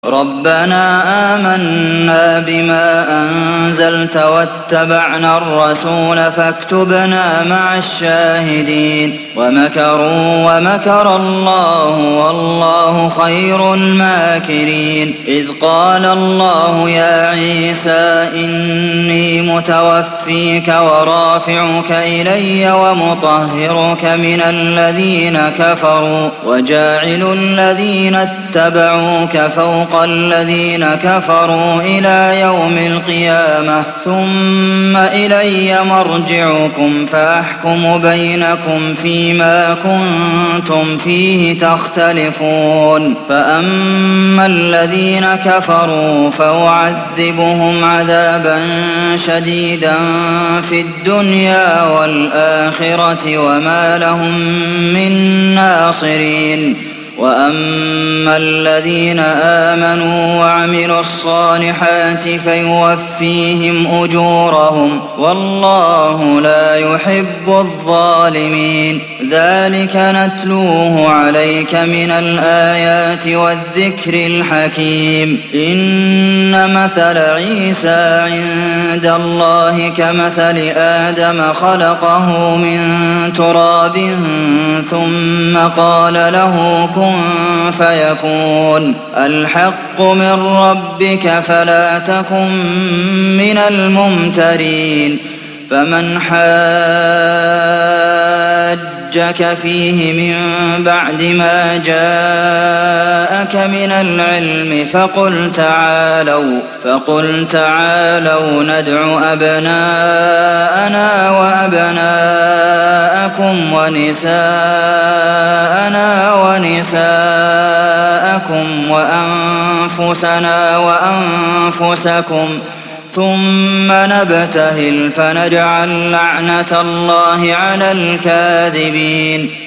ربنا آمنا بما أنزلت واتبعنا الرسول فاكتبنا مع الشاهدين ومكروا ومكر الله والله خير الماكرين إذ قال الله يا عيسى إني متوفيك ورافعك إلي ومطهرك من الذين كفروا وجاعل الذين اتبعوك فوق الذين كفروا إلى يوم القيامة ثم إلي مرجعكم فأحكم بينكم فيما كنتم فيه تختلفون فأما الذين كفروا فأعذبهم عذابا شديدا في الدنيا والآخرة وما لهم من ناصرين وأما الذين آمنوا وعملوا الصالحات فيوفيهم أجورهم والله لا يحب الظالمين ذلك نتلوه عليك من الآيات والذكر الحكيم إن مثل عيسى عند الله كمثل آدم خلقه من تراب ثم قال له كن فيكون الحق من ربك فلا تكن من الممترين فمن حاجك فيه من بعد ما جاءك من العلم فقل تعالوا ندع أبناءنا وأبناءكم ونساءنا ونساءكم وأنفسنا وأنفسكم ثم نبتهل فنجعل لعنة الله على الكاذبين